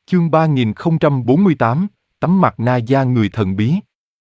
Chương 3048, tấm mặt nạ da người thần bí.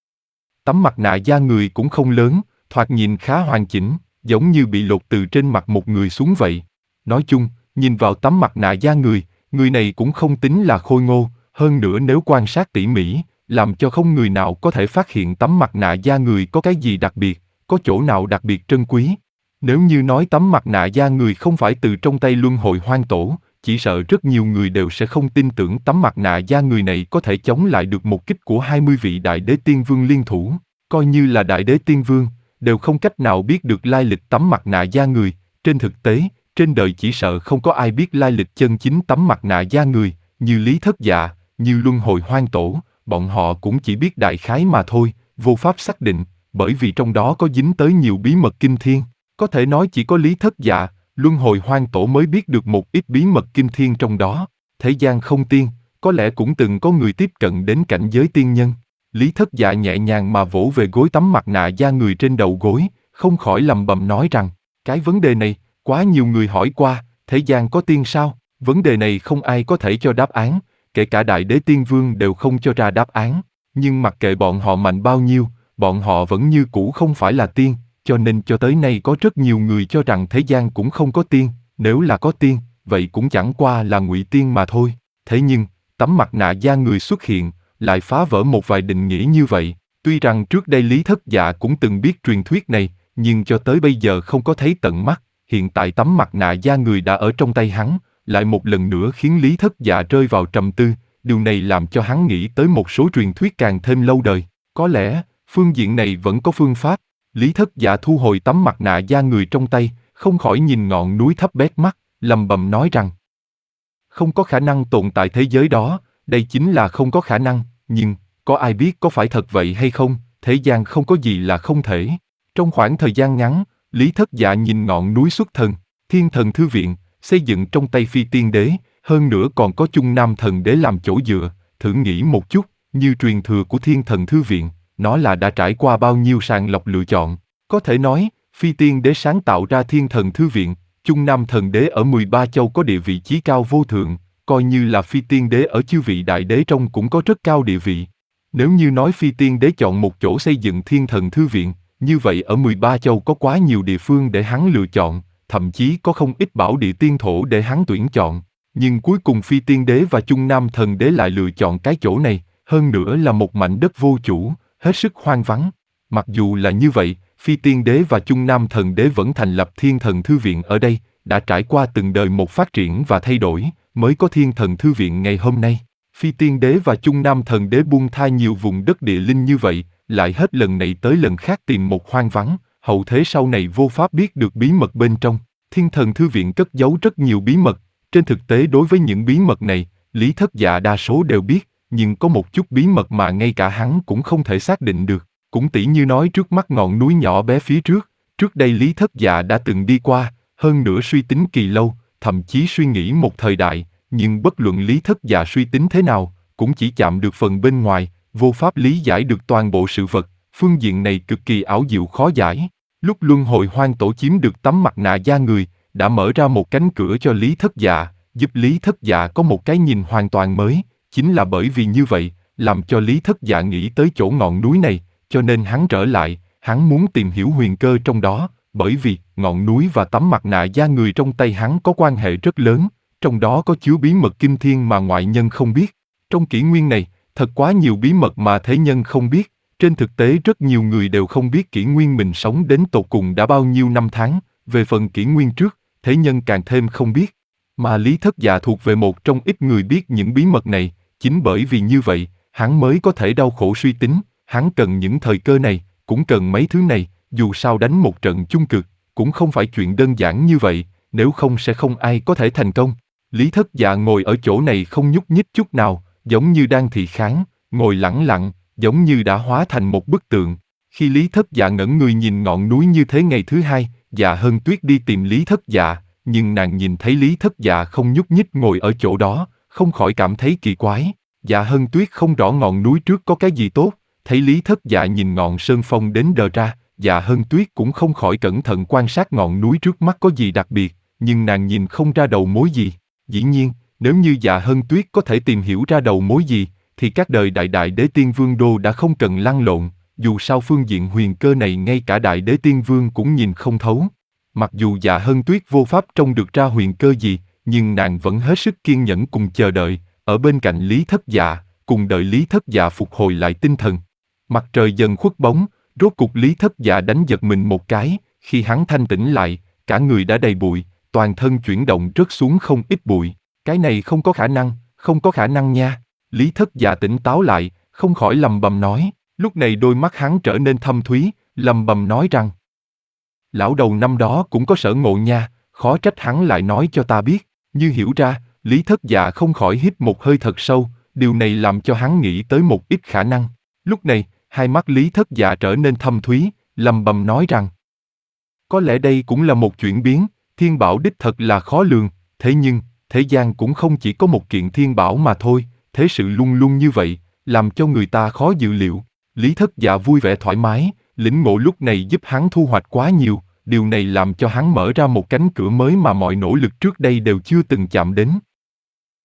Tấm mặt nạ da người cũng không lớn, thoạt nhìn khá hoàn chỉnh, giống như bị lột từ trên mặt một người xuống vậy. Nói chung, nhìn vào tấm mặt nạ da người này cũng không tính là khôi ngô, hơn nữa nếu quan sát tỉ mỉ, làm cho không người nào có thể phát hiện tấm mặt nạ da người có cái gì đặc biệt, có chỗ nào đặc biệt trân quý. Nếu như nói tấm mặt nạ da người không phải từ trong tay Luân Hồi Hoang Tổ, chỉ sợ rất nhiều người đều sẽ không tin tưởng tấm mặt nạ da người này có thể chống lại được một kích của 20 vị Đại Đế Tiên Vương liên thủ. Coi như là Đại Đế Tiên Vương, đều không cách nào biết được lai lịch tấm mặt nạ da người. Trên thực tế, trên đời chỉ sợ không có ai biết lai lịch chân chính tấm mặt nạ da người, như Lý Thất Dạ, như Luân Hồi Hoang Tổ, bọn họ cũng chỉ biết đại khái mà thôi, vô pháp xác định, bởi vì trong đó có dính tới nhiều bí mật kinh thiên. Có thể nói chỉ có Lý Thất Dạ, Luân Hồi Hoang Tổ mới biết được một ít bí mật kinh thiên trong đó. Thế gian không tiên, có lẽ cũng từng có người tiếp cận đến cảnh giới tiên nhân. Lý Thất Dạ nhẹ nhàng mà vỗ về gối tấm mặt nạ da người trên đầu gối, không khỏi lầm bầm nói rằng, cái vấn đề này, quá nhiều người hỏi qua, thế gian có tiên sao? Vấn đề này không ai có thể cho đáp án, kể cả Đại Đế Tiên Vương đều không cho ra đáp án. Nhưng mặc kệ bọn họ mạnh bao nhiêu, bọn họ vẫn như cũ không phải là tiên. Cho nên cho tới nay có rất nhiều người cho rằng thế gian cũng không có tiên, nếu là có tiên, vậy cũng chẳng qua là ngụy tiên mà thôi. Thế nhưng, tấm mặt nạ da người xuất hiện, lại phá vỡ một vài định nghĩa như vậy. Tuy rằng trước đây Lý Thất Dạ cũng từng biết truyền thuyết này, nhưng cho tới bây giờ không có thấy tận mắt. Hiện tại tấm mặt nạ da người đã ở trong tay hắn, lại một lần nữa khiến Lý Thất Dạ rơi vào trầm tư. Điều này làm cho hắn nghĩ tới một số truyền thuyết càng thêm lâu đời. Có lẽ, phương diện này vẫn có phương pháp. Lý Thất Dạ thu hồi tấm mặt nạ da người trong tay, không khỏi nhìn ngọn núi thấp bét mắt, lầm bầm nói rằng không có khả năng tồn tại thế giới đó, đây chính là không có khả năng, nhưng có ai biết có phải thật vậy hay không, thế gian không có gì là không thể. Trong khoảng thời gian ngắn, Lý Thất Dạ nhìn ngọn núi xuất thần, Thiên Thần Thư Viện, xây dựng trong tay Phi Tiên Đế, hơn nữa còn có Chung Nam Thần Đế làm chỗ dựa, thử nghĩ một chút, như truyền thừa của Thiên Thần Thư Viện. Nó là đã trải qua bao nhiêu sàng lọc lựa chọn. Có thể nói, Phi Tiên Đế sáng tạo ra Thiên Thần Thư Viện, Chung Nam Thần Đế ở 13 châu có địa vị chí cao vô thượng, coi như là Phi Tiên Đế ở chư vị đại đế trong cũng có rất cao địa vị. Nếu như nói Phi Tiên Đế chọn một chỗ xây dựng Thiên Thần Thư Viện, như vậy ở 13 châu có quá nhiều địa phương để hắn lựa chọn, thậm chí có không ít bảo địa tiên thổ để hắn tuyển chọn. Nhưng cuối cùng Phi Tiên Đế và Chung Nam Thần Đế lại lựa chọn cái chỗ này, hơn nữa là một mảnh đất vô chủ, hết sức hoang vắng. Mặc dù là như vậy, Phi Tiên Đế và Chung Nam Thần Đế vẫn thành lập Thiên Thần Thư Viện ở đây, đã trải qua từng đời một phát triển và thay đổi, mới có Thiên Thần Thư Viện ngày hôm nay. Phi Tiên Đế và Chung Nam Thần Đế buông tha nhiều vùng đất địa linh như vậy, lại hết lần này tới lần khác tìm một hoang vắng, hậu thế sau này vô pháp biết được bí mật bên trong. Thiên Thần Thư Viện cất giấu rất nhiều bí mật, trên thực tế đối với những bí mật này, Lý Thất Dạ đa số đều biết, nhưng có một chút bí mật mà ngay cả hắn cũng không thể xác định được. Cũng tỉ như nói trước mắt ngọn núi nhỏ bé phía trước đây Lý Thất Dạ đã từng đi qua, hơn nữa suy tính kỳ lâu, thậm chí suy nghĩ một thời đại, nhưng bất luận Lý Thất Dạ suy tính thế nào, cũng chỉ chạm được phần bên ngoài, vô pháp lý giải được toàn bộ sự vật, phương diện này cực kỳ ảo diệu khó giải. Lúc Luân Hồi Hoang Tổ chiếm được tấm mặt nạ da người, đã mở ra một cánh cửa cho Lý Thất Dạ, giúp Lý Thất Dạ có một cái nhìn hoàn toàn mới. Chính là bởi vì như vậy, làm cho Lý Thất Dạ nghĩ tới chỗ ngọn núi này, cho nên hắn trở lại, hắn muốn tìm hiểu huyền cơ trong đó, bởi vì ngọn núi và tấm mặt nạ da người trong tay hắn có quan hệ rất lớn, trong đó có chứa bí mật kinh thiên mà ngoại nhân không biết. Trong kỷ nguyên này, thật quá nhiều bí mật mà thế nhân không biết, trên thực tế rất nhiều người đều không biết kỷ nguyên mình sống đến tột cùng đã bao nhiêu năm tháng, về phần kỷ nguyên trước, thế nhân càng thêm không biết. Mà Lý Thất Dạ thuộc về một trong ít người biết những bí mật này. Chính bởi vì như vậy, hắn mới có thể đau khổ suy tính, hắn cần những thời cơ này, cũng cần mấy thứ này, dù sao đánh một trận chung cực, cũng không phải chuyện đơn giản như vậy, nếu không sẽ không ai có thể thành công. Lý Thất Dạ ngồi ở chỗ này không nhúc nhích chút nào, giống như đang thị kháng, ngồi lẳng lặng, giống như đã hóa thành một bức tượng. Khi Lý Thất Dạ ngẩng người nhìn ngọn núi như thế ngày thứ hai, Dạ Hân Tuyết đi tìm Lý Thất Dạ, nhưng nàng nhìn thấy Lý Thất Dạ không nhúc nhích ngồi ở chỗ đó, không khỏi cảm thấy kỳ quái. Dạ Hân Tuyết không rõ ngọn núi trước có cái gì tốt, thấy Lý Thất Dạ nhìn ngọn sơn phong đến đờ ra, Dạ Hân Tuyết cũng không khỏi cẩn thận quan sát ngọn núi trước mắt có gì đặc biệt, nhưng nàng nhìn không ra đầu mối gì. Dĩ nhiên, Nếu như Dạ Hân Tuyết có thể tìm hiểu ra đầu mối gì, thì các đời đại đại đế tiên vương đô đã không cần lăn lộn, dù sao phương diện huyền cơ này ngay cả đại đế tiên vương cũng nhìn không thấu. Mặc dù Dạ Hân Tuyết vô pháp trông được ra huyền cơ gì, nhưng nàng vẫn hết sức kiên nhẫn cùng chờ đợi, ở bên cạnh Lý Thất Dạ, cùng đợi Lý Thất Dạ phục hồi lại tinh thần. Mặt trời dần khuất bóng, rốt cục Lý Thất Dạ đánh giật mình một cái, khi hắn thanh tỉnh lại, cả người đã đầy bụi, toàn thân chuyển động rớt xuống không ít bụi. Cái này không có khả năng, không có khả năng nha. Lý Thất Dạ tỉnh táo lại, không khỏi lầm bầm nói. Lúc này đôi mắt hắn trở nên thâm thúy, lầm bầm nói rằng: lão đầu năm đó cũng có sở ngộ nha, khó trách hắn lại nói cho ta biết. Như hiểu ra, Lý Thất Dạ không khỏi hít một hơi thật sâu, điều này làm cho hắn nghĩ tới một ít khả năng. Lúc này, hai mắt Lý Thất Dạ trở nên thâm thúy, lầm bầm nói rằng: có lẽ đây cũng là một chuyển biến, thiên bảo đích thật là khó lường, thế nhưng, thế gian cũng không chỉ có một kiện thiên bảo mà thôi, thế sự luôn luôn như vậy, làm cho người ta khó dự liệu. Lý Thất Dạ vui vẻ thoải mái, lĩnh ngộ lúc này giúp hắn thu hoạch quá nhiều, điều này làm cho hắn mở ra một cánh cửa mới mà mọi nỗ lực trước đây đều chưa từng chạm đến.